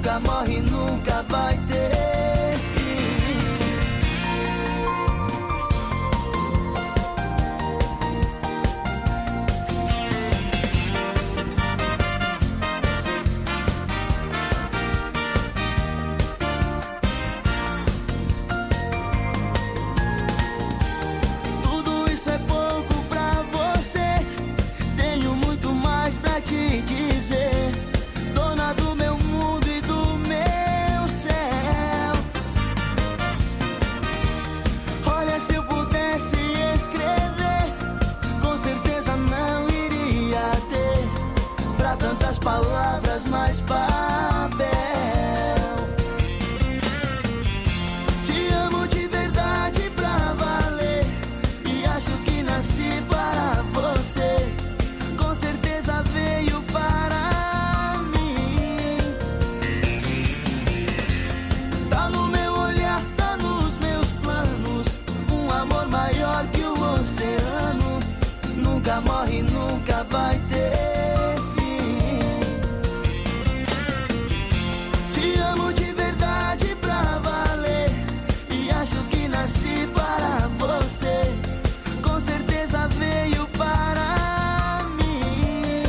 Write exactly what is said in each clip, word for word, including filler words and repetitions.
nunca morre, nunca vai ter fim. Tudo isso é pouco pra você, tenho muito mais pra te dizer. Dona do meu mundo e do meu céu. Olha, se eu pudesse escrever, com certeza não iria ter pra tantas palavras mais papel. Te amo de verdade pra valer, e acho que nasci para você. Com certeza veio para oceano, nunca morre, nunca vai ter fim. Te amo de verdade pra valer, e acho que nasci para você. Com certeza veio para mim.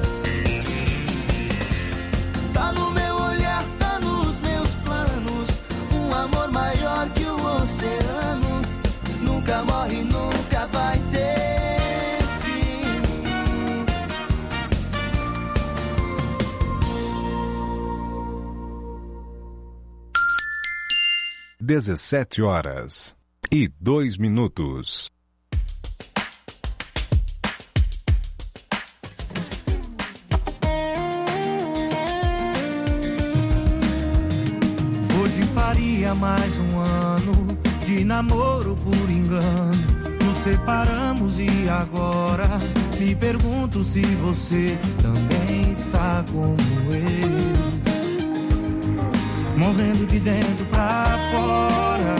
Tá no meu olhar, tá nos meus planos, um amor maior que o oceano. Nunca morre, nunca vai ter fim. dezessete horas e dois minutos. Hoje faria mais um ano de namoro por engano. Nos separamos e agora me pergunto se você também está como eu, morrendo de dentro pra fora.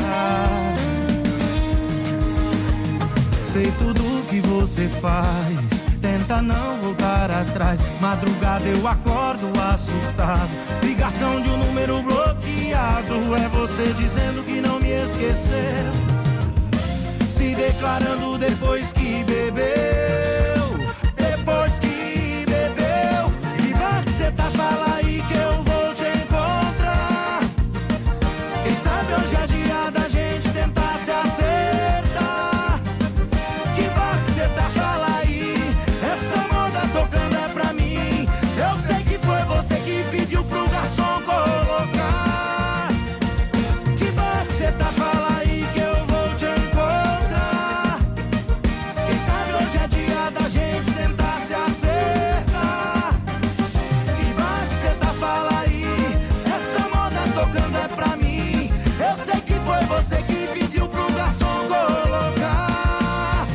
Sei tudo que você faz, tenta não voltar atrás. Madrugada eu acordo assustado, ligação de um número bloqueado. É você dizendo que não me esqueceu, se declarando depois que bebeu. Depois que bebeu, que bar que cê tá, fala aí que eu vou te encontrar. Quem sabe hoje é dia da gente tentar se acertar. Que bar que cê tá, fala aí, essa moda tocando é pra mim. Eu sei que foi você que pediu pro garçom colocar. Que bar que cê tá, fala aí que eu vou te encontrar. Quem sabe hoje é dia da gente tentar se acertar. Que bar que cê tá, fala aí, essa moda tocando é pra mim. Eu sei que foi você que pediu pro garçom colocar.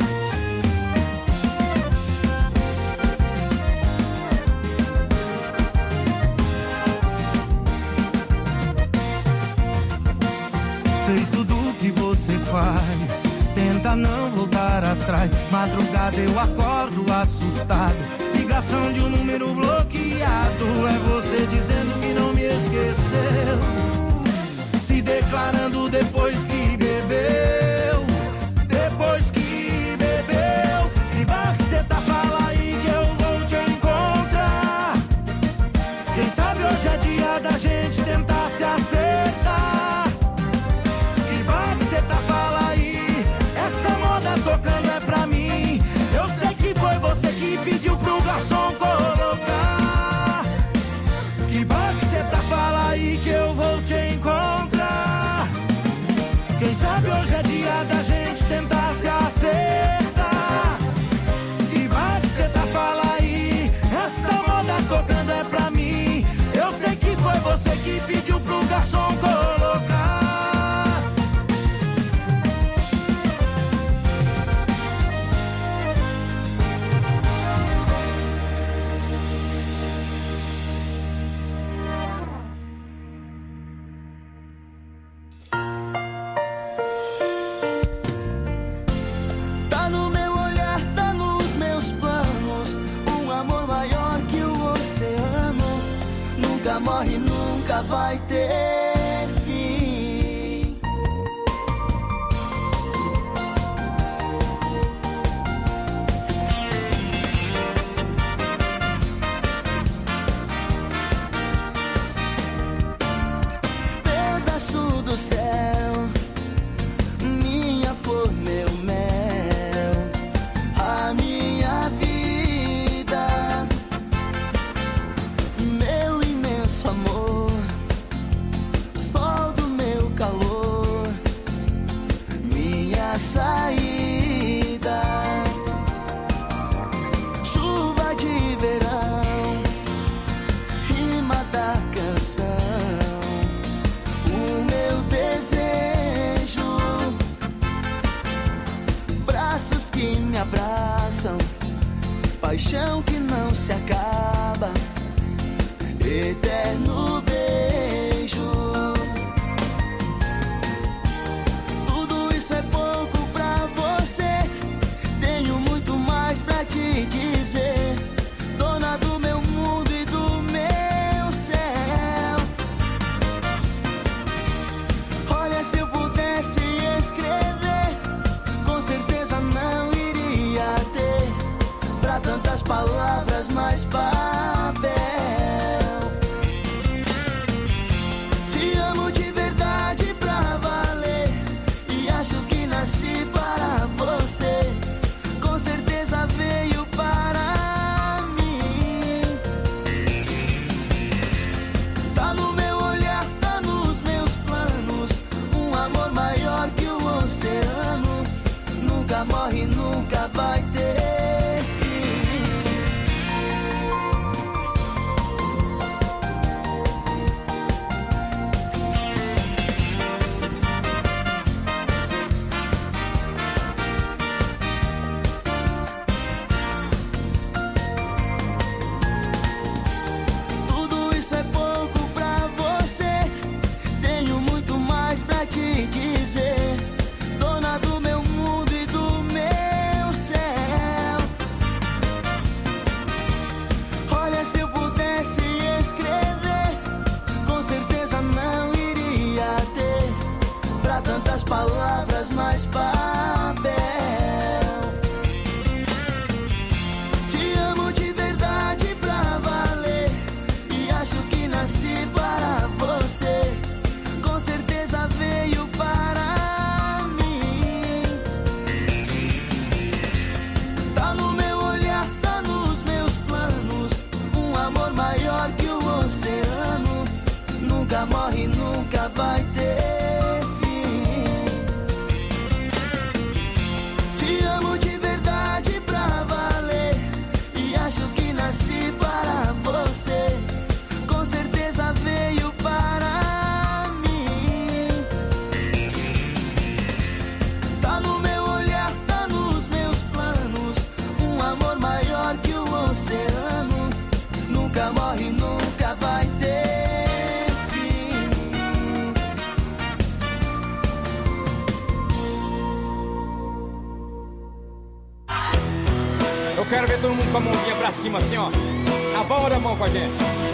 Sei tudo que você faz, tenta não voltar atrás. Madrugada eu acordo assustado, ligação de um número bloqueado. É você dizendo que não me esqueceu, se declarando depois que bebeu. Depois que bebeu, que bar que cê tá, fala aí que eu vou te encontrar. Quem sabe hoje é dia da gente tentar se acertar. Que bar que cê tá, fala aí, essa moda tocando é pra mim. Eu sei que foi você que pediu pro garçom colocar. Que bar que cê tá, fala aí que eu vou te encontrar. Quem sabe hoje é dia da gente tentar se acertar. Que bar que cê tá, fala aí, essa moda tocando é pra mim. Eu sei que foi você que pediu pro garçom colocar. Tá no meu olhar, tá nos meus planos, um amor maior que o oceano. Nunca morre, nunca nunca vai ter fim. Pedaço do céu, minha flor, meu mel, a minha vida, meu imenso amor, sol do meu calor, minha saída, chuva de verão, rima da canção, o meu desejo, braços que me abraçam, paixão que não se acaba, eterno beijo. Tudo isso é pouco pra você, tenho muito mais pra te dizer, dona do meu mundo e do meu céu. Olha, se eu pudesse escrever, com certeza não iria ter pra tantas palavras mais papel. Te amo de verdade pra valer, e acho que nasci para você, com certeza veio para mim. Tá no meu olhar, tá nos meus planos, um amor maior que o oceano, nunca morre, nunca vai ter fim. Tudo isso é pouco pra você, tenho muito mais pra te dizer, dona do meu mundo e do meu céu. Olha, se eu pudesse escrever, com certeza não iria ter pra tantas palavras mais papel. Te amo de verdade pra valer, e acho que nasci para você, com certeza veio para mim. Tá no meu olhar, tá nos meus planos, um amor maior que o oceano, nunca morre, nunca vai ter fim. Te amo de verdade pra valer, e acho que nasci para você, com certeza veio para mim. Tá no meu olhar, tá nos meus planos, um amor maior que o oceano, nunca morre, nunca vai ter fim. Eu quero ver todo mundo com a mãozinha pra cima assim, ó, a palma da mão com a gente.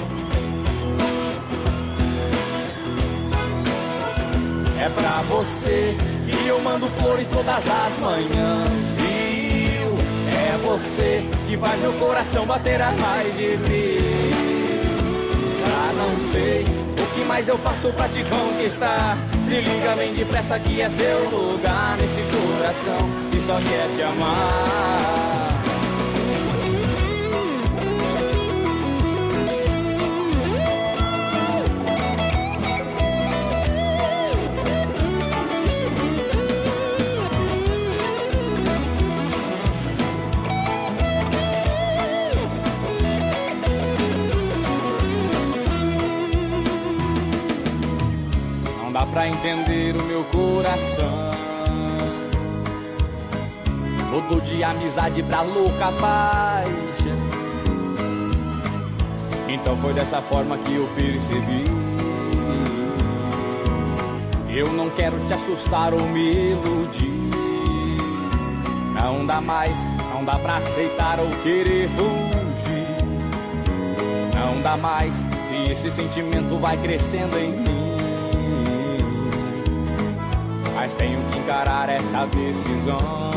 É pra você que eu mando flores todas as manhãs, viu? É você que faz meu coração bater a mais de brilho. Já não sei o que mais eu faço pra te conquistar. Se liga bem depressa que é seu lugar nesse coração que só quer te amar. Dá pra entender o meu coração, todo de amizade pra louca paixão. Então foi dessa forma que eu percebi, eu não quero te assustar ou me iludir. Não dá mais, não dá pra aceitar ou querer fugir. Não dá mais, se se esse sentimento vai crescendo em mim. Mas tenho que encarar essa decisão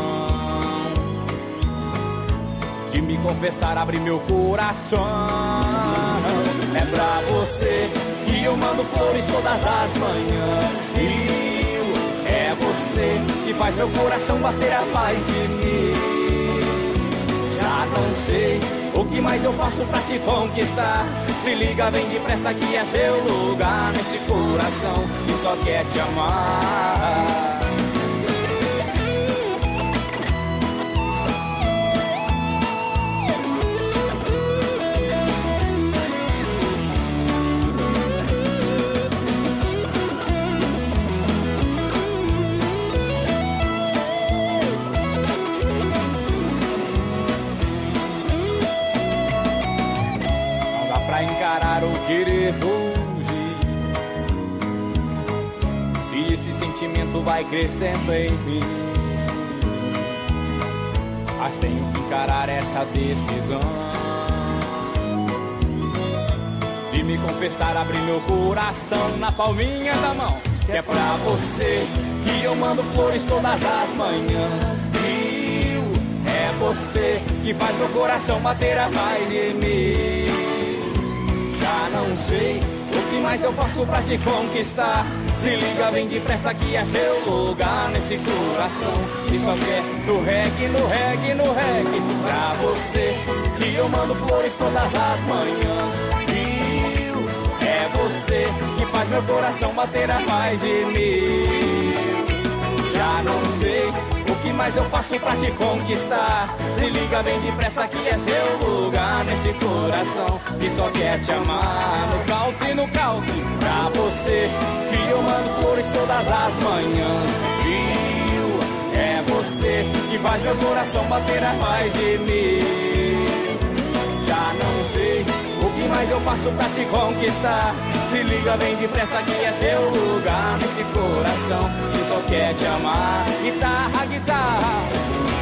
de me confessar, abrir meu coração. É pra você que eu mando flores todas as manhãs. E é você que faz meu coração bater a paz de mim. Já não sei o que mais eu faço pra te conquistar. Se liga, vem depressa que é seu lugar nesse coração que só quer te amar. Encarar ou querer fugir, se esse sentimento vai crescendo em mim. Mas tenho que encarar essa decisão de me confessar, abrir meu coração na palminha da mão. Que é pra você que eu mando flores todas as manhãs. Frio, é você que faz meu coração bater a mais em mim. Já não sei o que mais eu faço pra te conquistar. Se liga, vem depressa que é seu lugar nesse coração que só quer no reggae, no reggae, no reggae. Pra você que eu mando flores todas as manhãs. E é você que faz meu coração bater a mais de mil. Já não sei o que mais eu faço pra te conquistar. Se liga, vem depressa que é seu lugar nesse coração que só quer te amar. No country, no country, pra você que eu mando flores todas as manhãs. Rio, é você que faz meu coração bater a mais de mil. Já não sei o que mais eu faço pra te conquistar. Se liga, vem depressa que é seu lugar nesse coração que só quer te amar. Guitarra, guitarra.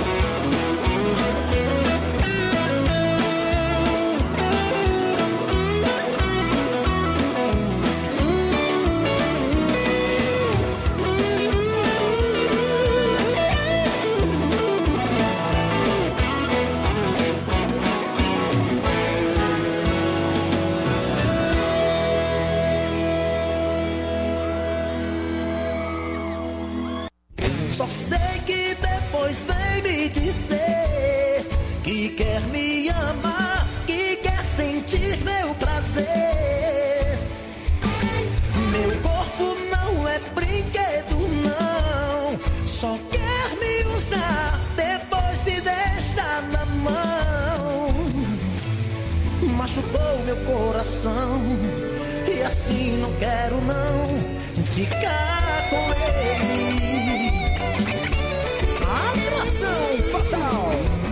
Só sei que depois vem me dizer que quer me amar, que quer sentir meu prazer. Meu corpo não é brinquedo, não. Só quer me usar, depois me deixa na mão. Machucou meu coração e assim não quero não ficar com ele. Atração fatal.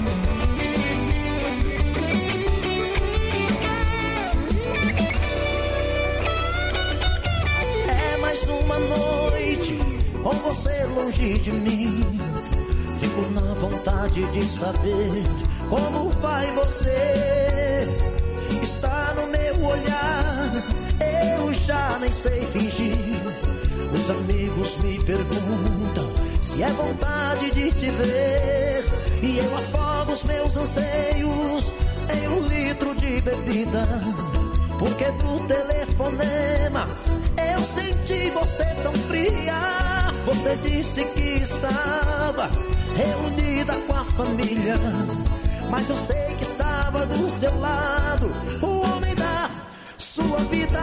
É mais uma noite com você longe de mim. Fico na vontade de saber como vai você. Está no meu olhar, eu já nem sei fingir. Os amigos me perguntam se é vontade de te ver, e eu afogo os meus anseios em um litro de bebida. Porque do telefonema eu senti você tão fria. Você disse que estava reunida com a família, mas eu sei que estava do seu lado o homem da sua vida.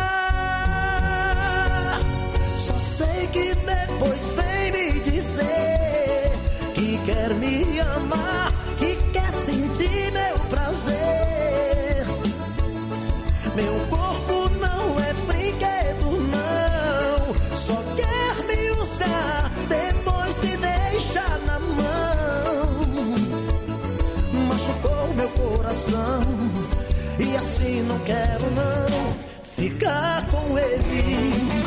Só sei que depois vem me dizer que quer me amar, que quer sentir meu prazer. Meu corpo não é brinquedo, não. Só quer me usar, depois me deixa na mão. Machucou meu coração e assim não quero não ficar com ele.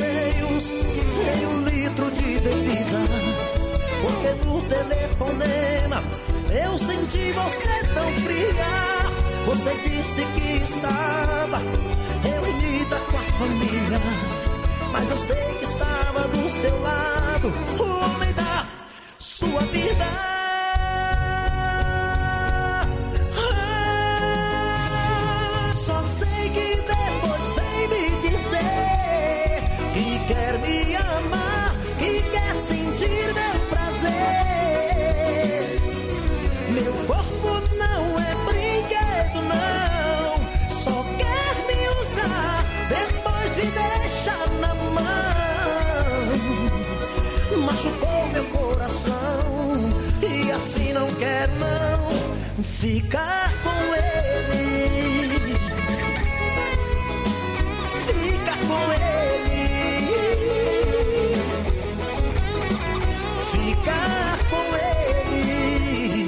seios em um litro de bebida. Porque no telefonema eu senti você tão fria. Você disse que estava reunida com a família, mas eu sei que estava do seu lado o homem da sua vida. Ah, só sei que depois vem me dizer que quer me amar, que quer sentir meu prazer. Meu corpo não é brinquedo, não, só quer me usar, depois me deixa na mão. Machucou meu coração e assim não quero não ficar com ele. Ficar com ele. Ficar com ele.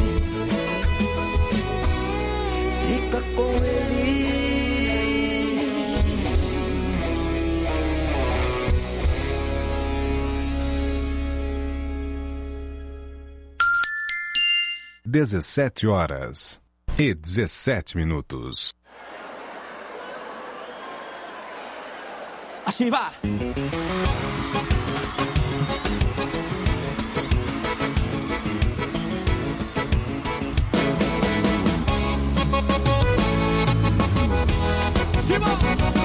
Fica com ele. dezessete horas e dezessete minutos. Assim vai! Simão!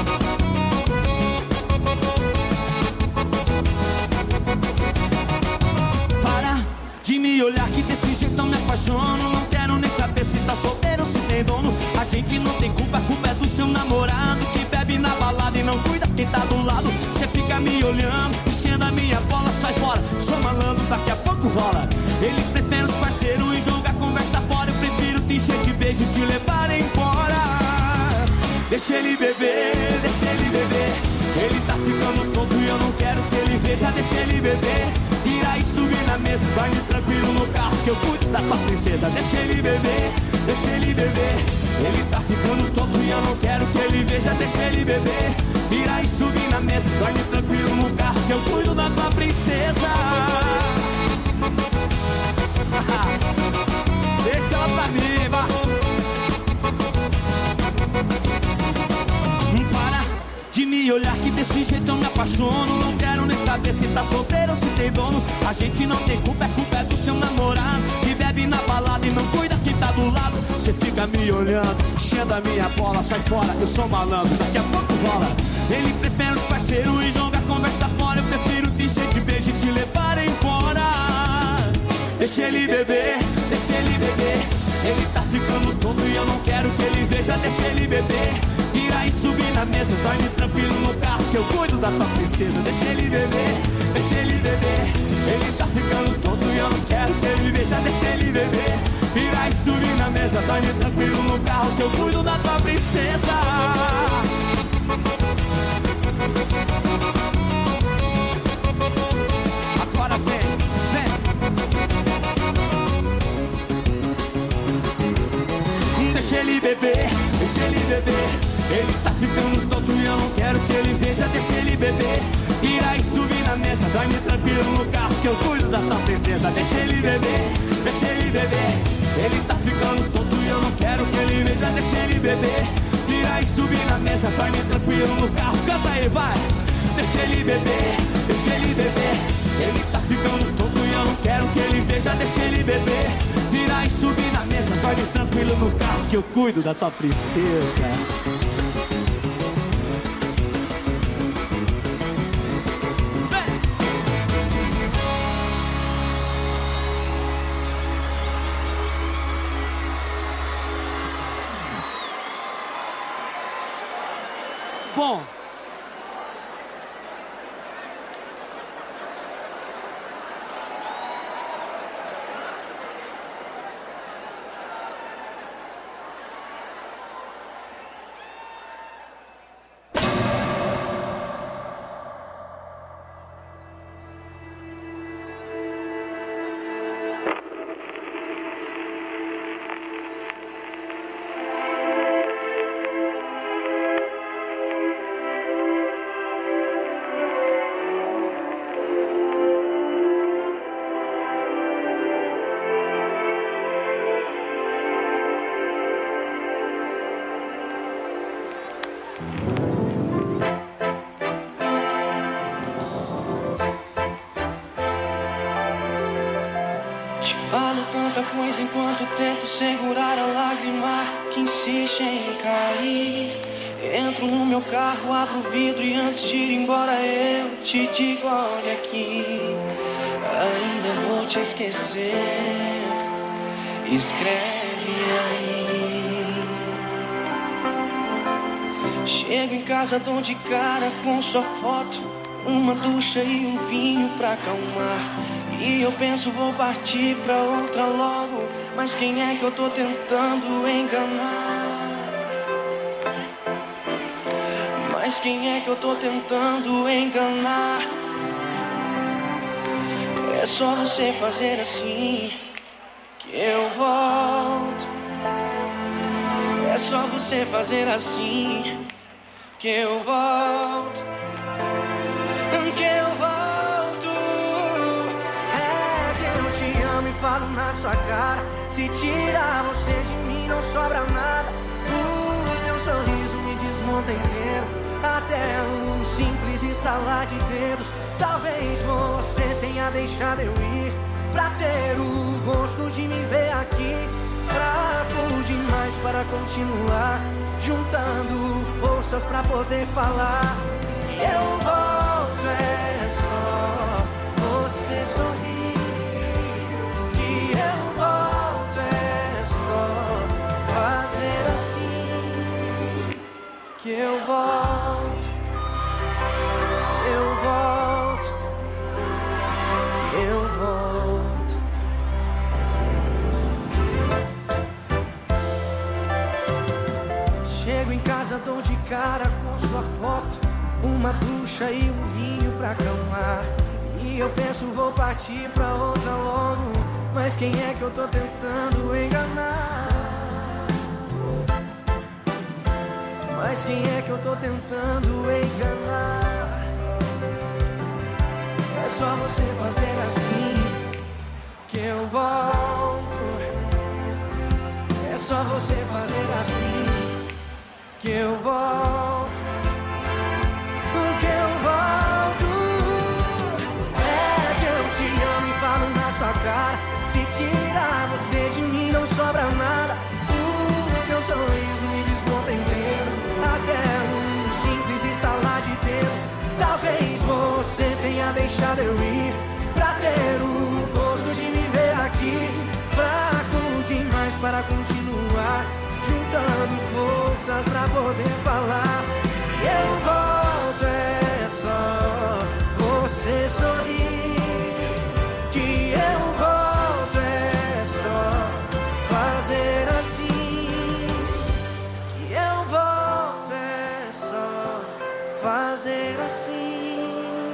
Para de me olhar que desse jeito eu me apaixono. Não quero nem saber se tá solteiro ou se tem dono. A gente não tem culpa, a culpa é do seu namorado, que bebe na balada e não cuida quem tá do lado. Cê fica me olhando, enchendo a minha bola, sai fora, sou malandro, daqui a pouco rola. Ele prefere os parceiros e joga a conversa fora. Eu prefiro te encher de beijo e te levar embora. Deixa ele beber, deixa ele beber. Ele tá ficando tonto e eu não quero que ele veja. Deixa ele beber, ir aí subir na mesa, dorme tranquilo no carro que eu cuido da tua princesa. Deixa ele beber, deixa ele beber. Ele tá ficando tonto e eu não quero que ele veja. Deixa ele beber, ir aí subir na mesa, dorme tranquilo no carro que eu cuido da tua princesa. Deixa ela pra mim, vai. Para de me olhar que desse jeito eu me apaixono. Não quero nem saber se tá solteiro ou se tem dono. A gente não tem culpa, a culpa é do seu namorado, que bebe na balada e não cuida quem tá do lado. Cê fica me olhando, enchendo a minha bola, sai fora, eu sou malandro, daqui a pouco rola. Ele prefere os parceiros e joga a conversa fora. Eu prefiro te encher de beijo e te levar embora. Deixa ele beber, deixa ele beber. Ele tá ficando tonto e eu não quero que ele veja. Deixa ele beber, ir aí subir na mesa, dorme tranquilo no carro que eu cuido da tua princesa. Deixa ele beber, deixa ele beber. Ele tá ficando tonto e eu não quero que ele veja. Deixa ele beber, ir aí subir na mesa, dorme tranquilo no carro que eu cuido da tua princesa. Agora vem, vem. Deixa ele beber, deixa ele beber. Ele tá ficando tonto e eu não quero que ele veja. Deixa ele beber, ir aí subir na mesa, dorme tranquilo no carro que eu cuido da tua princesa. Deixa ele beber, deixa ele beber. Ele tá ficando tonto e eu não quero que ele veja. Deixa ele beber, ir aí subir na mesa, dorme tranquilo no carro. Canta aí, vai. Deixa ele beber, deixa ele beber. Ele tá ficando tonto e eu não quero que ele veja. Deixa ele beber, virar e subir na mesa, dorme tranquilo no carro que eu cuido da tua princesa. Bom, Falo tanta coisa enquanto tento segurar a lágrima que insiste em cair. Entro no meu carro, abro o vidro e antes de ir embora eu te digo, olha aqui, ainda vou te esquecer, escreve aí. Chego em casa, dou de cara com sua foto, uma ducha e um vinho pra acalmar. E eu penso, vou partir pra outra logo, mas quem é que eu tô tentando enganar? Mas quem é que eu tô tentando enganar? É só você fazer assim que eu volto. É só você fazer assim que eu volto. Que eu volto. É que eu te amo e falo na sua cara. Se tirar você de mim não sobra nada. O teu sorriso me desmonta inteiro, até um simples estalar de dedos. Talvez você tenha deixado eu ir pra ter o gosto de me ver aqui. Fraco demais para continuar, juntando forças pra poder falar. Eu volto, é só você sorrir. Que eu volto, é só fazer assim. Que eu volto, eu volto, que eu volto. Chego em casa, dou de cara com sua foto, uma ducha e um vinho pra acalmar. E eu penso, vou partir pra outra logo, mas quem é que eu tô tentando enganar? Mas quem é que eu tô tentando enganar? É só você fazer assim que eu volto. É só você fazer assim que eu volto. Que eu volto. É que eu te amo e falo na sua cara. Se tirar você de mim não sobra nada. O teu sorriso me desmonta inteiro, até um simples estalar de dedos. Talvez você tenha deixado eu ir pra ter o gosto de me ver aqui. Fraco demais para continuar, juntando forças pra poder falar. Eu volto, é só você sorrir. Que eu volto, é só fazer assim. Que eu volto, é só fazer assim.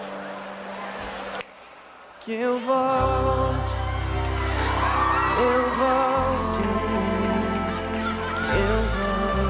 Que eu volto, eu volto, que eu volto.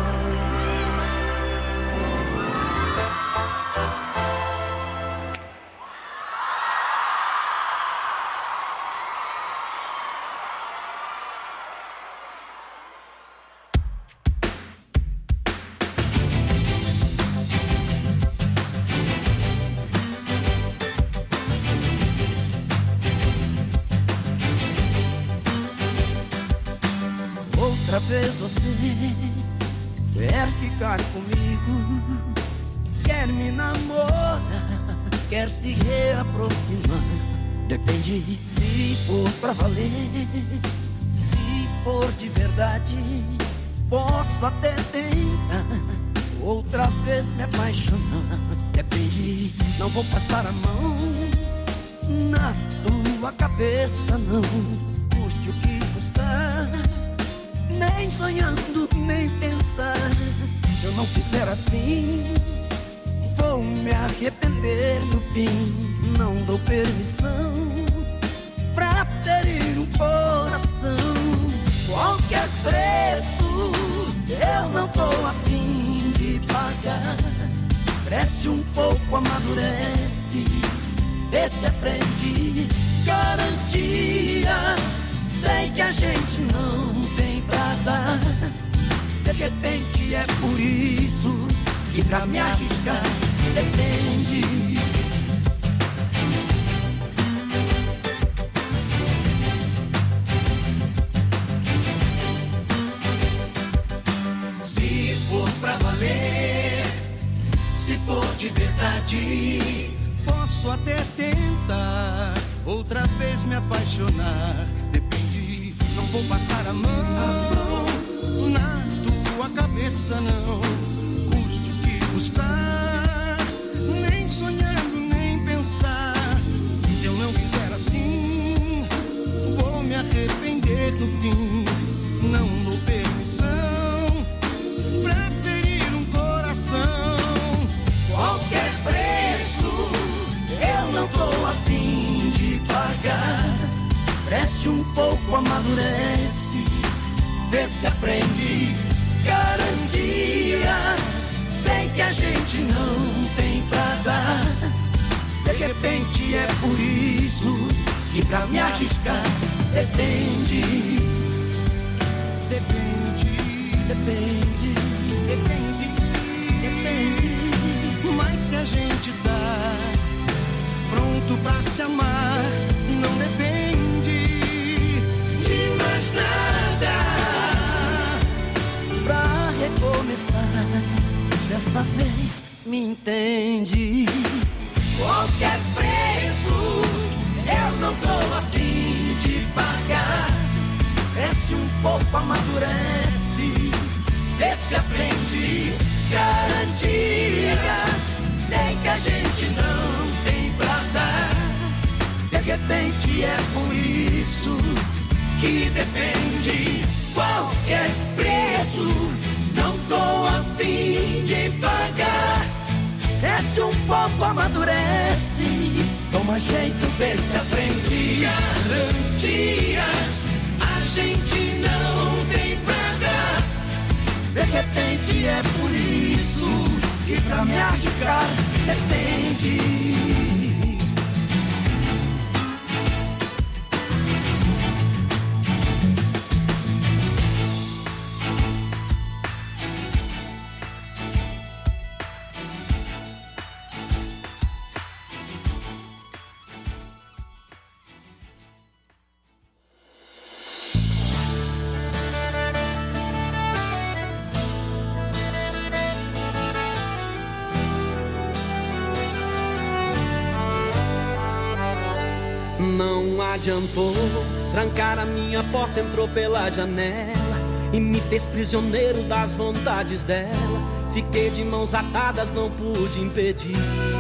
Outra vez você quer ficar comigo, quer me namorar, quer se reaproximar. Depende se for pra valer, se for de verdade, posso até tentar outra vez me apaixonar. Depende, não vou passar a mão na tua cabeça, não, custe o que custar. Nem sonhando, nem pensar. Se eu não fizer assim, vou me arrepender no fim. Não dou permissão pra ferir um coração. Qualquer preço eu não tô a fim de pagar. Cresce um pouco, amadurece, vê se aprende. Garantias, sei que a gente não tem pra dar. De repente é por isso que pra me arriscar depende. até tentar outra vez me apaixonar. Depende, não vou passar a mão na tua cabeça, não. Custe o que custar, nem sonhando, nem pensar. Se eu não fizer assim, vou me arrepender no fim. Não dou permissão pra ferir um coração. Qualquer preço eu não tô a fim de pagar. Cresce um pouco, amadurece, vê se aprende. Garantias, sei que a gente não tem pra dar. De repente é por isso que pra me arriscar depende. Depende, Depende, depende, depende. Mas se a gente tá pronto pra se amar, não depende de mais nada. Pra recomeçar, desta vez me entende. Qualquer preço eu não tô a fim de pagar. Cresce um pouco, amadurece, vê se aprende. Garantias, sei que a gente não tem pra dar. De repente é por isso que depende. Qualquer preço não tô a fim de pagar. Cresce um pouco, amadurece, toma jeito, vê se aprende. Garantias, a gente não tem pra dar. De repente é por isso que pra me arriscar depende. Não adiantou, trancar a minha porta, entrou pela janela e me fez prisioneiro das vontades dela. Fiquei de mãos atadas, não pude impedir.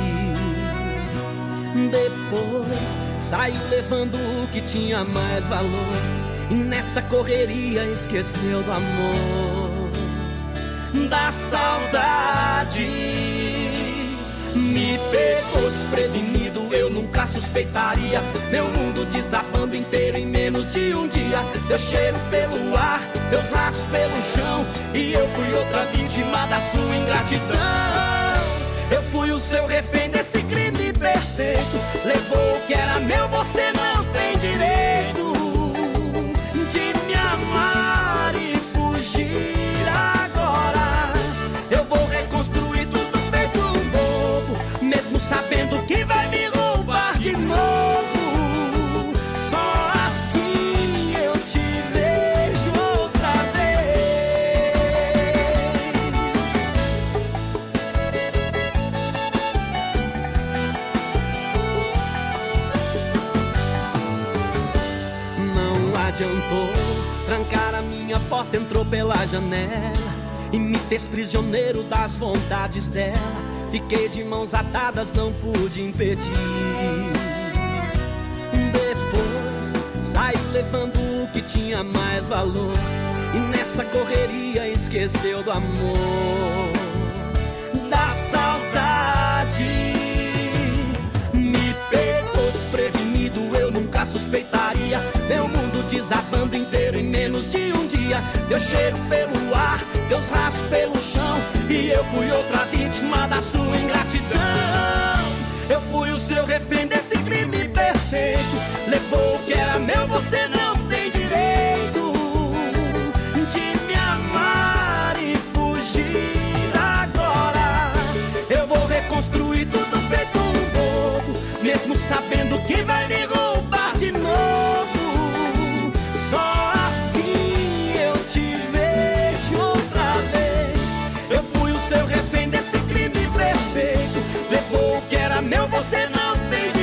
Depois saiu levando o que tinha mais valor e nessa correria esqueceu do amor, da saudade. Me pegou desprevenido, eu nunca suspeitaria. Meu mundo desabando inteiro em menos de um dia. Teu cheiro pelo ar, teus rastros pelo chão, e eu fui outra vítima da sua ingratidão. Eu fui o seu refém desse crime perfeito. Levou o que era meu, você não tem direito de me amar e fugir agora. Eu vou reconstruir tudo feito um bobo, mesmo sabendo que vai me roubar de novo. Só assim eu te vejo outra vez. Não adiantou, trancar a minha porta, entrou pela janela e me fez prisioneiro das vontades dela. Fiquei de mãos atadas, não pude impedir. Depois saiu levando o que tinha mais valor e nessa correria esqueceu do amor, da saudade. Me pegou desprevenido, eu nunca suspeitaria. Meu mundo desabando inteiro em menos de um dia. Teu cheiro pelo ar, teus rastros pelo chão, e eu fui outra vítima da sua ingratidão. Eu fui o seu refém desse crime perfeito. Levou o que era meu, você não tem direito de me amar e fugir agora. Eu vou reconstruir tudo feito um bobo, mesmo sabendo que vai me roubar de novo. Só assim eu te vejo outra vez. Eu fui o seu refém desse crime perfeito. Levou o que era meu, você não tem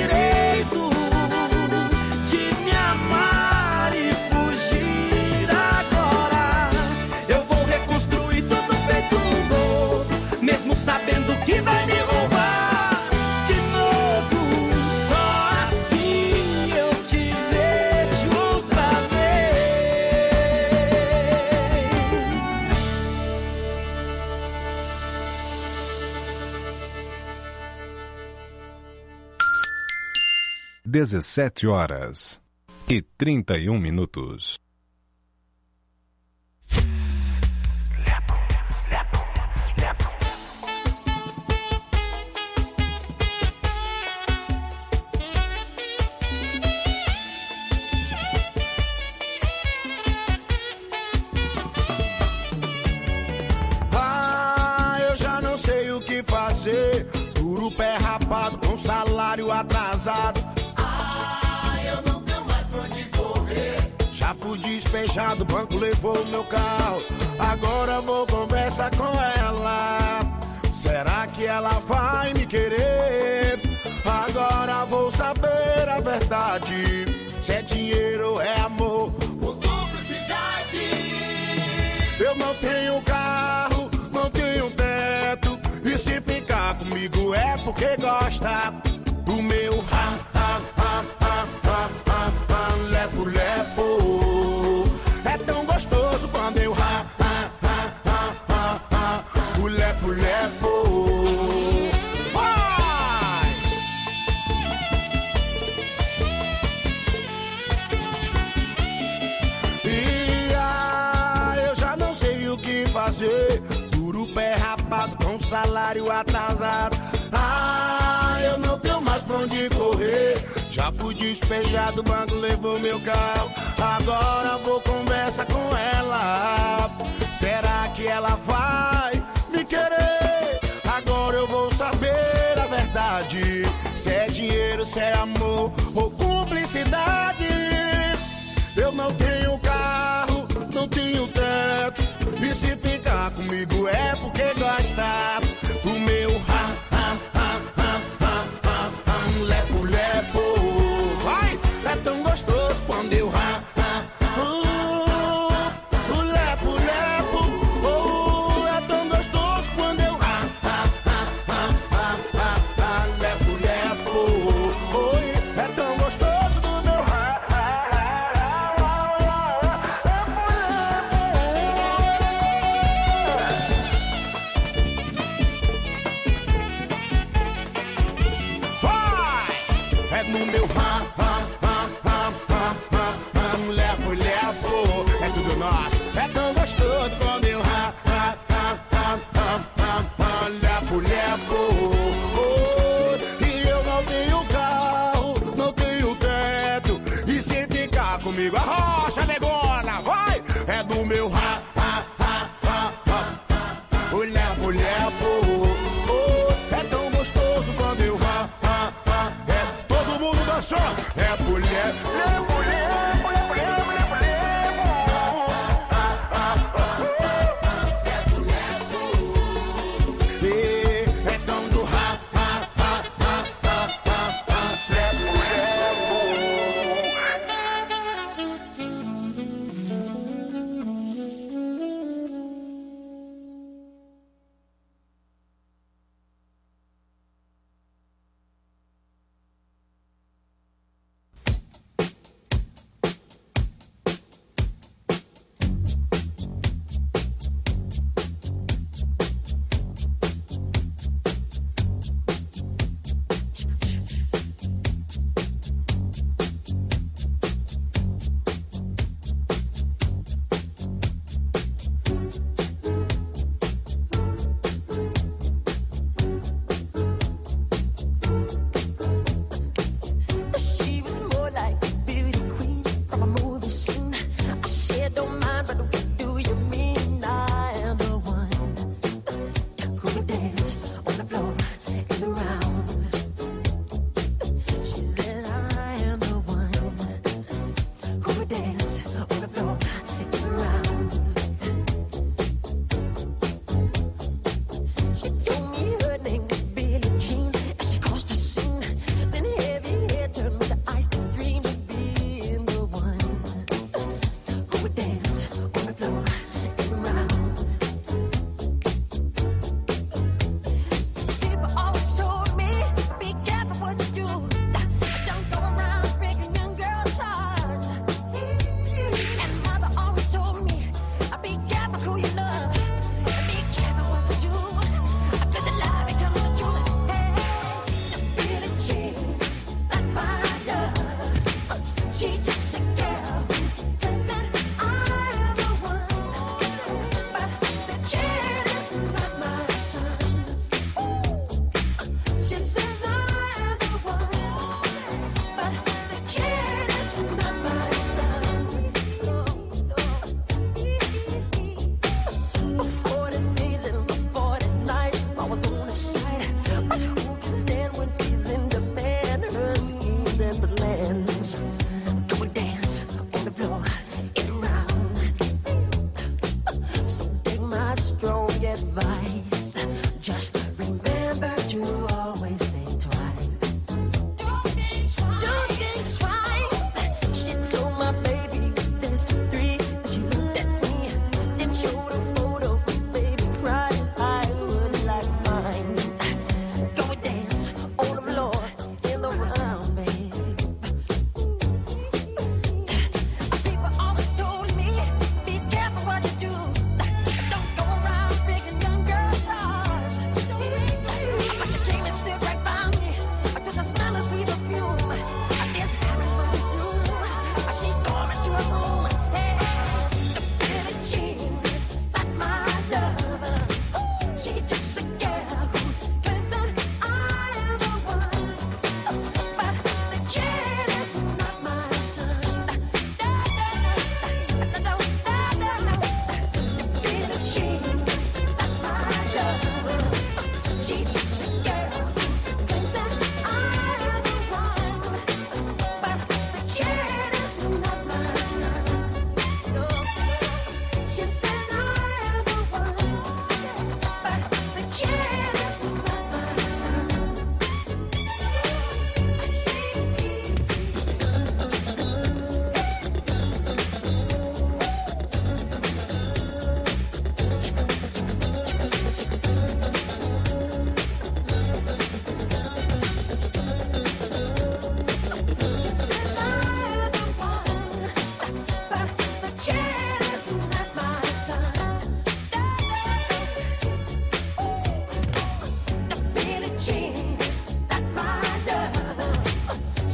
dezessete horas e trinta e um minutos. Duro pé rapado com salário atrasado. Ah, eu não tenho mais pra onde correr. Já fui despejado, o banco levou meu carro. Agora vou conversar com ela. Será que ela vai me querer? Agora vou saber a verdade. Se é dinheiro ou é amor ou cumplicidade. Eu não tenho carro, não tenho teto. E se ficar comigo é porque gosta do meu ha, ha, ha, ha, ha, ha, ha, lepo, lepo. É tão gostoso quando eu ha, ha, ha, ha, ha, ha, o lepo, lepo. Vai! E ah, eu já não sei o que fazer. Pé rapado com salário atrasado. Ah, eu não tenho mais pra onde correr. Já fui despejado, o banco levou meu carro. Agora vou conversar com ela. Será que ela vai me querer? Agora eu vou saber a verdade. Se é dinheiro, se é amor ou cumplicidade. Eu não tenho carro, não tenho teto. E se ficar comigo é porque gosta do meu ha, ha, ha, ha, ha, ha, ha, lepo, lepo. Vai, é tão gostoso quando eu ha, ha, uh, o lepo, lepo. Oh, é tão gostoso quando eu ha, ha, ha, ha, ha, ha, ha, lepo, lepo. Oi, é tão gostoso do meu ha. No meu ha, ha, ha, ha, ha, ha, ha, lepo, lepo. É tudo nosso, é tão gostoso quando eu ha, ha, ha, ha, ha, ha, ha, lepo, lepo. Oh, e eu não tenho carro, não tenho teto. E se ficar comigo a rocha negona, vai! É do meu ha, ha, ha, ha, ha, o lepo, lepo. Oh, é tão gostoso quando eu ha, ha, ha, é todo mundo dançou. É mulher, lepo, lepo, lepo, lepo, lepo, lepo. É tão do ha, ha, ha, ha, ha, ha, ha, lepo, Fire.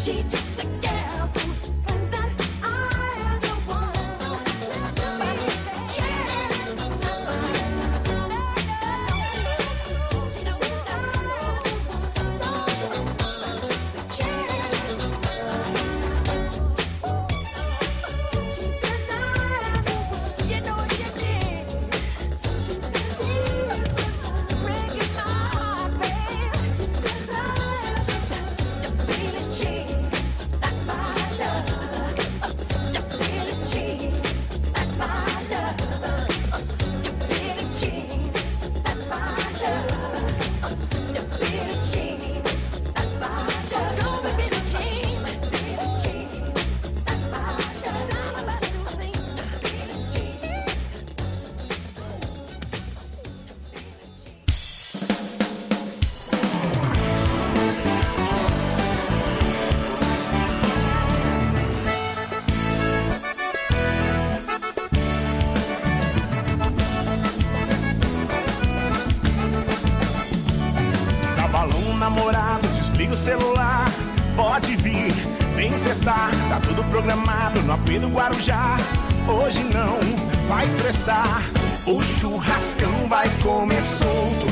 namorado, desliga o celular, pode vir, vem festar, tá tudo programado no A P do Guarujá. Hoje não vai prestar, o churrascão vai comer solto,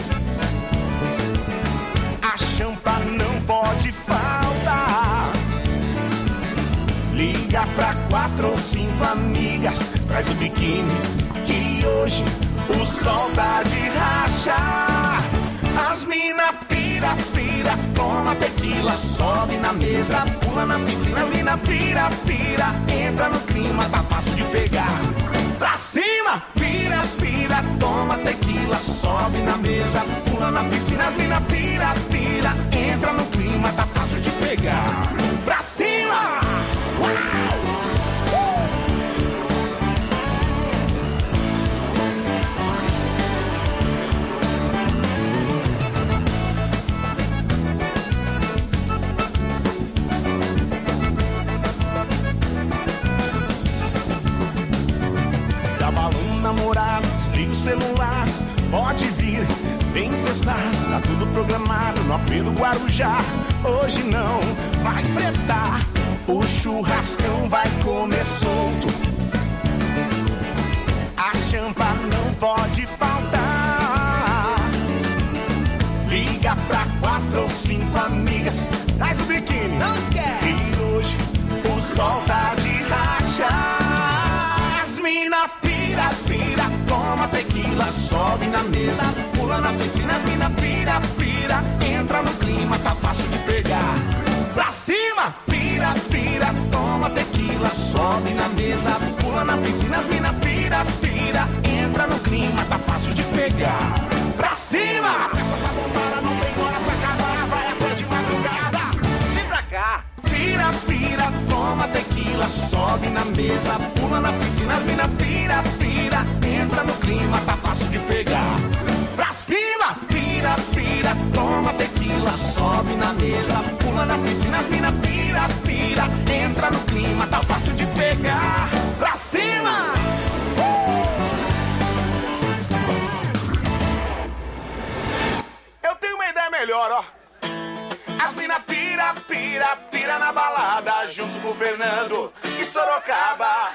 a champa não pode faltar. Liga pra quatro ou cinco amigas, traz o biquíni, que hoje o sol tá de rachar. As mina pira, pira, toma tequila, sobe na mesa, pula na piscina. As mina pira, pira, entra no clima, tá fácil de pegar. Pra cima, pira, pira, toma tequila, sobe na mesa, pula na piscina. As mina pira, pira, entra no clima, tá fácil de pegar. Pra cima! Uau! Namorado, desliga o celular, pode vir, vem festar, tá tudo programado no A P do Guarujá. Hoje não vai prestar, o churrascão vai comer solto, a champa não pode faltar. Liga pra quatro ou cinco amigas, traz o biquíni, não esquece, e hoje o sol tá de rachar. As mina pira, pira, toma tequila, sobe na mesa, pula na piscina. As mina pira, pira, entra no clima, tá fácil de pegar. Pra cima, pira, pira, toma tequila, sobe na mesa, pula na piscina. As mina pira, pira, entra no clima, tá fácil de pegar. Pra cima! A festa tá bombada, não tem hora pra acabar, vai até de madrugada. Vem pra cá! Pira, pira, toma tequila, sobe na mesa, pula na piscina. As mina pira, pira, entra no clima, tá fácil de pegar. Pra cima, pira, pira, toma tequila, sobe na mesa, pula na piscina. As mina pira, pira, entra no clima, tá fácil de pegar. Pra cima! Eu tenho uma ideia melhor, ó. As mina pira, pira, pira na balada, junto com o Fernando e Sorocaba.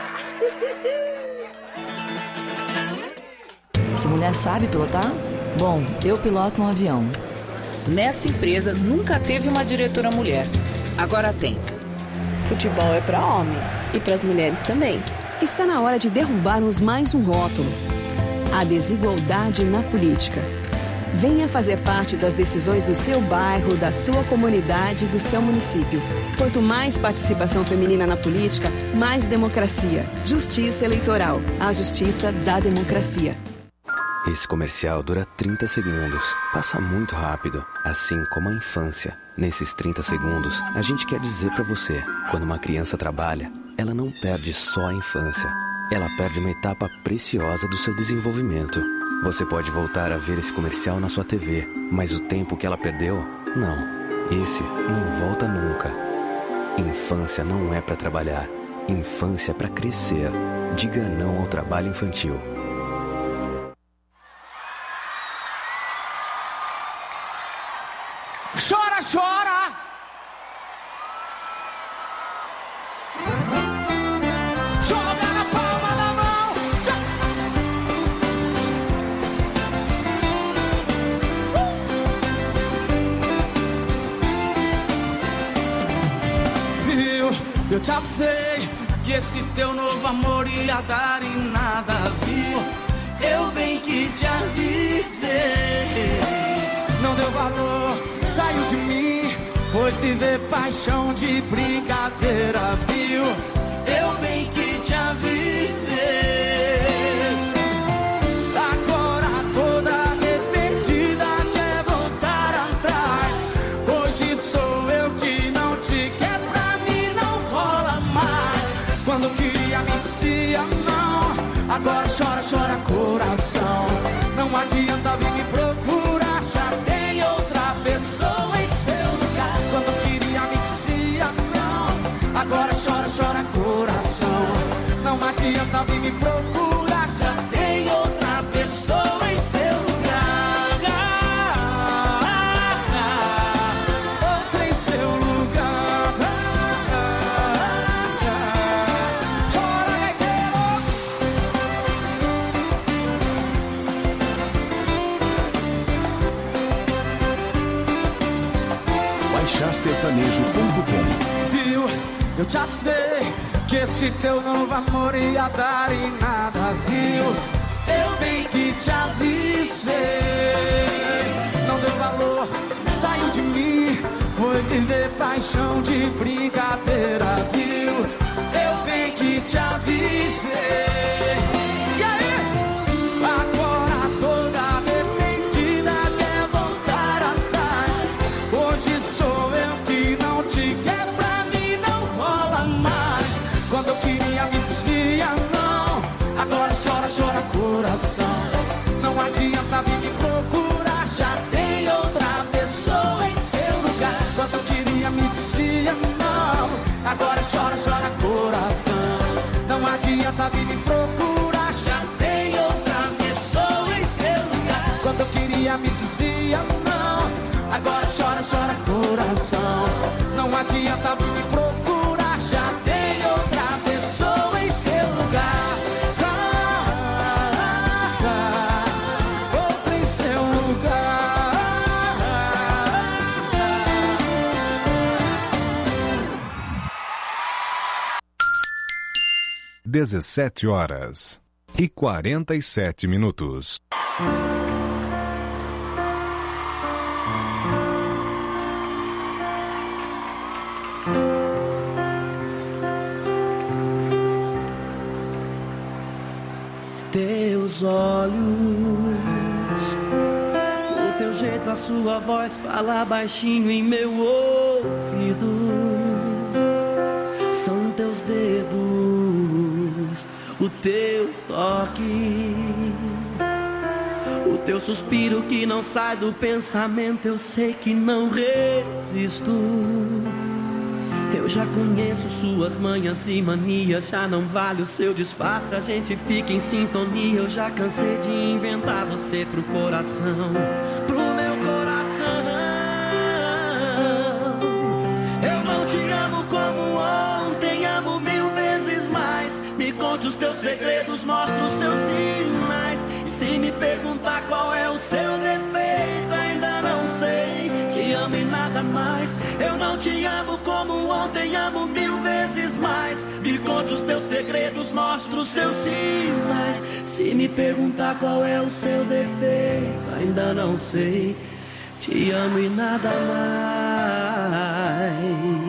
Essa mulher sabe pilotar? Bom, eu piloto um avião. Nesta empresa nunca teve uma diretora mulher. Agora tem. Futebol é pra homem e pras mulheres também. Está na hora de derrubarmos mais um rótulo: a desigualdade na política. Venha fazer parte das decisões do seu bairro, da sua comunidade, do seu município. Quanto mais participação feminina na política, mais democracia. Justiça Eleitoral. A justiça da democracia. Esse comercial dura trinta segundos. Passa muito rápido, assim como a infância. Nesses trinta segundos, a gente quer dizer pra você: quando uma criança trabalha, ela não perde só a infância. Ela perde uma etapa preciosa do seu desenvolvimento. Você pode voltar a ver esse comercial na sua T V, mas o tempo que ela perdeu, não. Esse não volta nunca. Infância não é pra trabalhar. Infância é pra crescer. Diga não ao trabalho infantil. Chora, chora! Eu te avisei que esse teu novo amor ia dar em nada, viu? Eu bem que te avisei. Não deu valor, saiu de mim, foi viver paixão de brincadeira, viu? Eu bem que te avisei. Agora toda arrependida quer voltar atrás. Hoje sou eu que não te quer, pra mim não rola mais. Quando eu queria me dizia não, agora chora, chora coração. Não adianta vir me procurar, já tem outra pessoa em seu lugar. Quando eu queria me dizia não, agora chora, chora coração. Não adianta vir me procurar, já tem outra pessoa em seu lugar. Outra em seu lugar. Chora, gaiteiro. baixar sertanejo ponto com. Viu? Eu te avisei que esse teu novo amor ia dar em nada, viu? Eu bem que te avisei. Não deu valor, saiu de mim, foi viver paixão de brincadeira, viu? Eu bem que te avisei. E aí? Agora toda arrependida quer voltar atrás. Hoje sou eu que não te quer, pra mim não rola mais. Quando eu queria me dizia não, agora chora, chora coração. Não adianta vir me procurar, já tem outra pessoa em seu lugar. Quando eu queria me dizia não, agora chora, chora coração. Não adianta vir me procurar, já tem outra pessoa em seu lugar. Quando eu queria me dizia não, agora chora, chora coração. Não adianta vir me procurar, já tem outra pessoa em seu lugar. Outra em seu lugar. dezessete horas e quarenta e sete minutos. Teus olhos, o teu jeito, a sua voz fala baixinho em meu ouvido. São teus dedos, o teu toque, o teu suspiro que não sai do pensamento. Eu sei que não resisto. Eu já conheço suas manhas e manias, já não vale o seu disfarce, a gente fica em sintonia. Eu já cansei de inventar você pro coração, pro meu coração. Eu não te amo como ontem, amo mil vezes mais. Me conte os teus segredos, mostra os seus sinais. E se me perguntar qual é o seu defeito, ainda não sei. Te amo e nada mais. Eu não te amo como ontem, amo mil vezes mais. Me conte os teus segredos, mostra os teus sinais. Se me perguntar qual é o seu defeito, ainda não sei. Te amo e nada mais.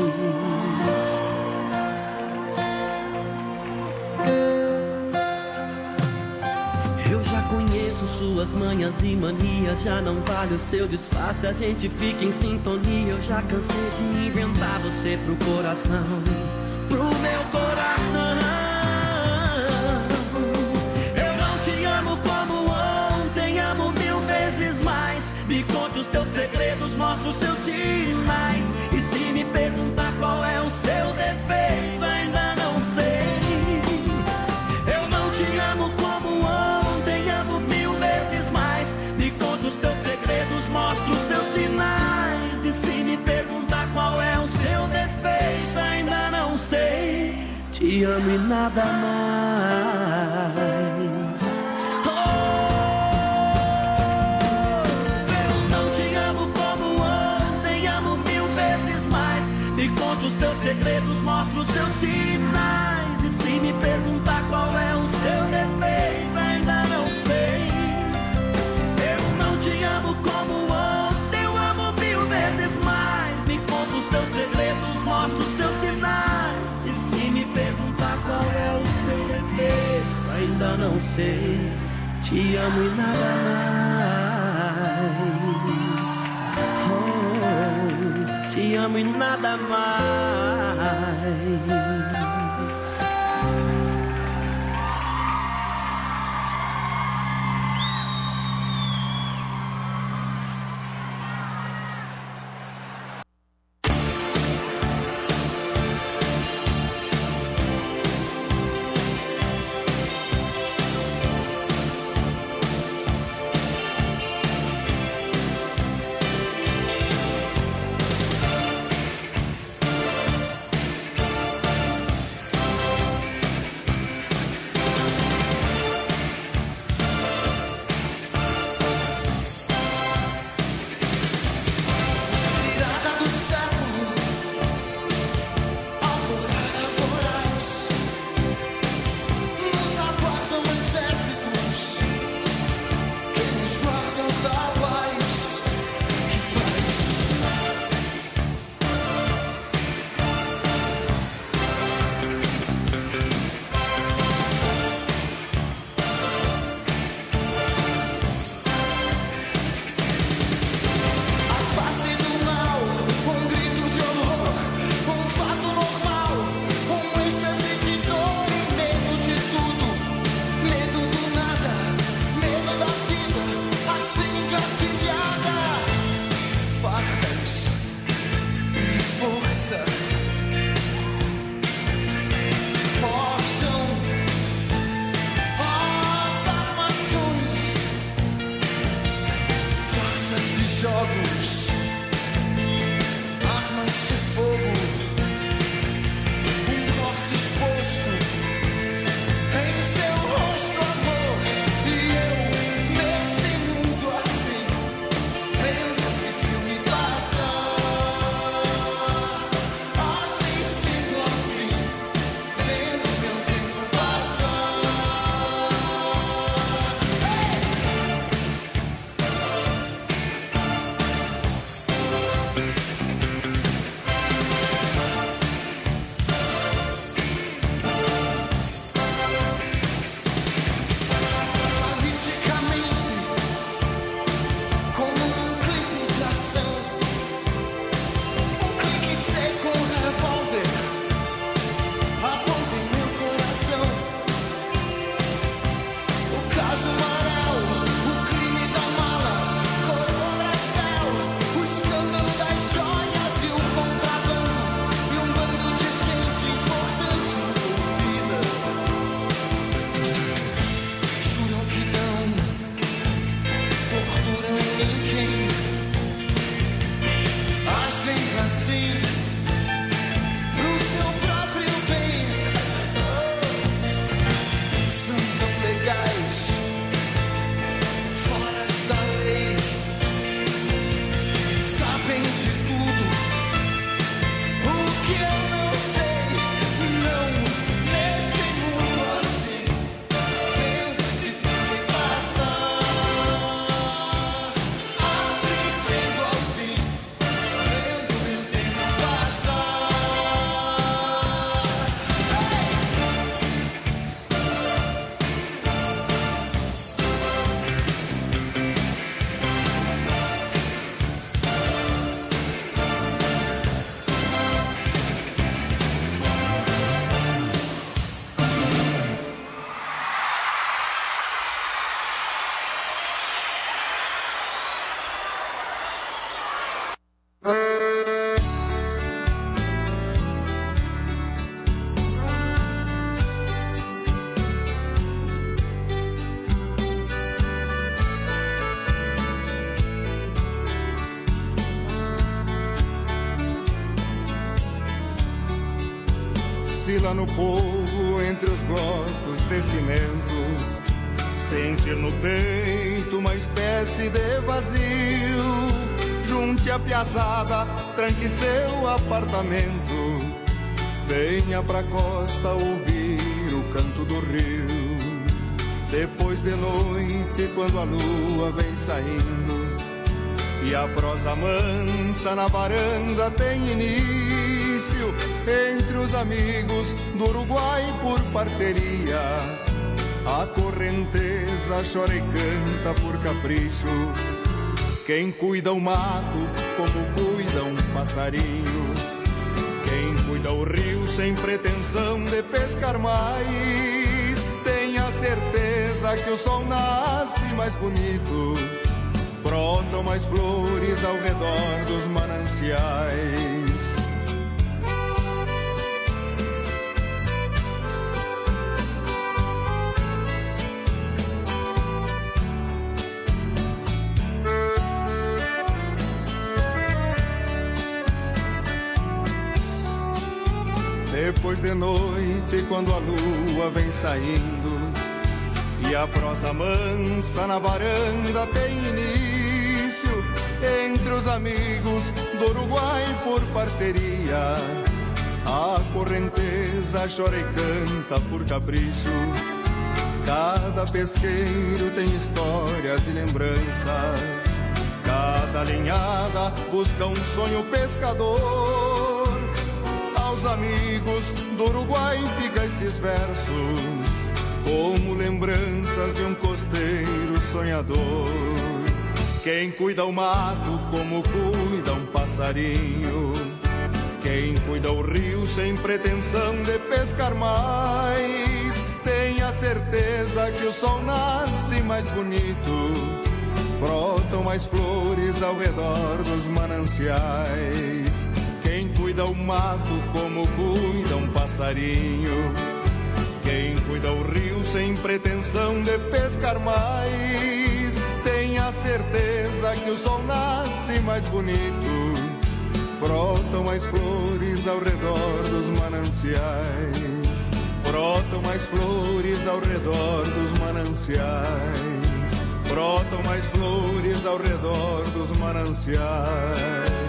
Eu já conheço suas manhas e manias, já não vale o seu disfarce, a gente fica em sintonia. Eu já cansei de inventar você pro coração, pro meu coração. Eu não te amo como ontem, amo mil vezes mais. Me conte os teus segredos, mostra os seus sinais. E se me perguntar qual é o seu defeito, ainda não sei. Eu não te amo como ontem, amo mil vezes mais. Me conte os teus segredos, mostra os seus sinais. E se me perguntar qual é o seu defeito, ainda não sei. Te amo e nada mais. Oh, eu não te amo como ontem, amo mil vezes mais. Me conta os teus segredos, mostra os seus sinais. E se me perguntar qual é o seu defeito, ainda não sei. Eu não te amo como ontem, eu amo mil vezes mais. Me conta os teus segredos, mostra os seus sinais. E se me perguntar qual é o seu defeito, ainda não sei. Te amo e nada mais. Oh, te amo e nada mais. oscila no povo entre os blocos de cimento, sentir no peito uma espécie de vazio, junte a piazada, tranque seu apartamento, venha pra costa ouvir o canto do rio. Depois de noite, quando a lua vem saindo e a prosa mansa na varanda tem início, entre os amigos do Uruguai por parceria, a correnteza chora e canta por capricho. Quem cuida o mato como cuida um passarinho, quem cuida o rio sem pretensão de pescar mais, tenha certeza que o sol nasce mais bonito, brotam mais flores ao redor dos mananciais. Depois de noite, quando a lua vem saindo e a prosa mansa na varanda tem início, entre os amigos do Uruguai por parceria, a correnteza chora e canta por capricho. Cada pesqueiro tem histórias e lembranças, cada linhada busca um sonho pescador. Aos amigos do Uruguai fica esses versos, como lembranças de um costeiro sonhador. Quem cuida o mato como cuida um passarinho, quem cuida o rio sem pretensão de pescar mais, tenha certeza que o sol nasce mais bonito, brotam mais flores ao redor dos mananciais. Quem cuida o mato como cuida um passarinho, quem cuida o rio sem pretensão de pescar mais, tenha certeza que o sol nasce mais bonito, brotam mais flores ao redor dos mananciais, brotam mais flores ao redor dos mananciais, brotam mais flores ao redor dos mananciais.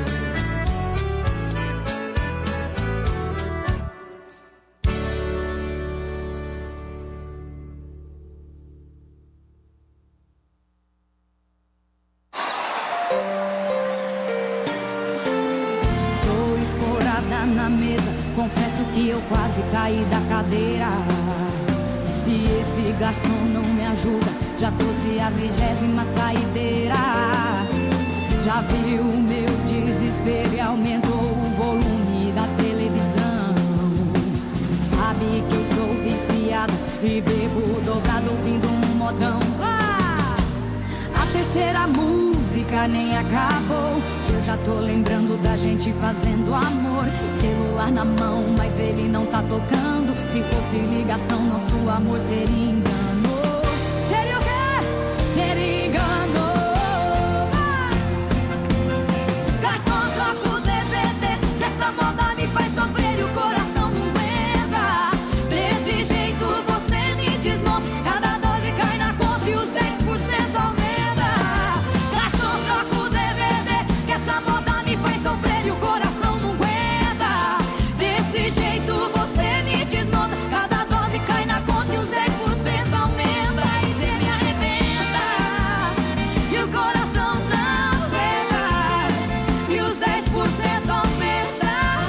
Na mesa, confesso que eu quase caí da cadeira. E esse garçom não me ajuda, já trouxe a vigésima saideira. Já viu o meu desespero e aumentou o volume da televisão. Sabe que eu sou viciado e bebo dobrado ouvindo um modão. Ah! A terceira música nem acabou, eu já tô lembrando da gente fazendo amor. Celular na mão, mas ele não tá tocando. Se fosse ligação, nosso amor seria engano. Seria o quê? Seria engano. Ah! Garçom, troca o D V D, que essa moda me faz sofrer e o coração não aguenta. Desse jeito você me desmonta, cada doze cai na conta e os dez por cento aumenta. Garçom, troca o D V D, que essa moda me faz sofrer e o coração não aguenta. Desse jeito você me desmonta, cada dose cai na conta e os dez por cento aumenta. E cê me arrebenta e o coração não aguenta, e os dez por cento aumenta.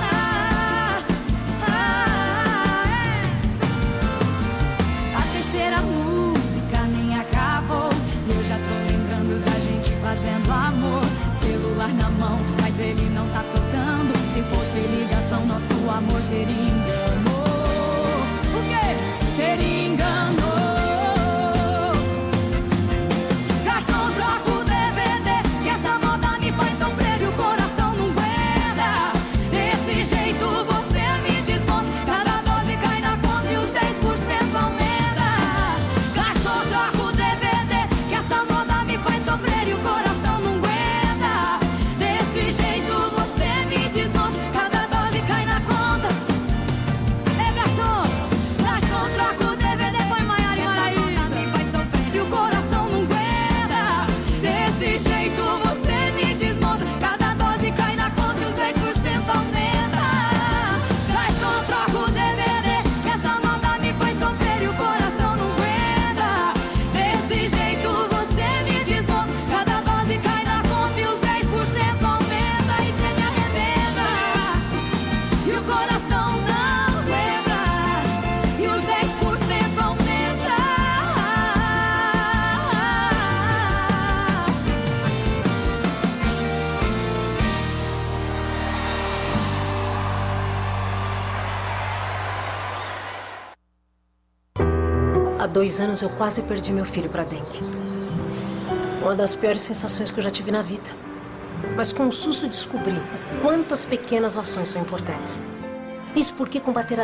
Ah, é. A terceira música nem acabou, eu já tô lembrando da gente fazendo amor. Celular na mão, mas ele não tá tocando. Se fosse ligação, nosso amor seria engano. O quê? Seria engano. Garçom, troca o D V D, que essa moda me faz sofrer e o coração não aguenta. Desse jeito você me desmonta, cada dose cai na conta e os dez por cento aumenta. Garçom, troca o D V D, que essa moda me faz sofrer e o coração não aguenta. Desse jeito você me desmonta, cada dose cai na conta Há dois anos eu quase perdi meu filho para dengue. Uma das piores sensações que eu já tive na vida. Mas com o susto descobri quantas pequenas ações são importantes. Isso porque combater a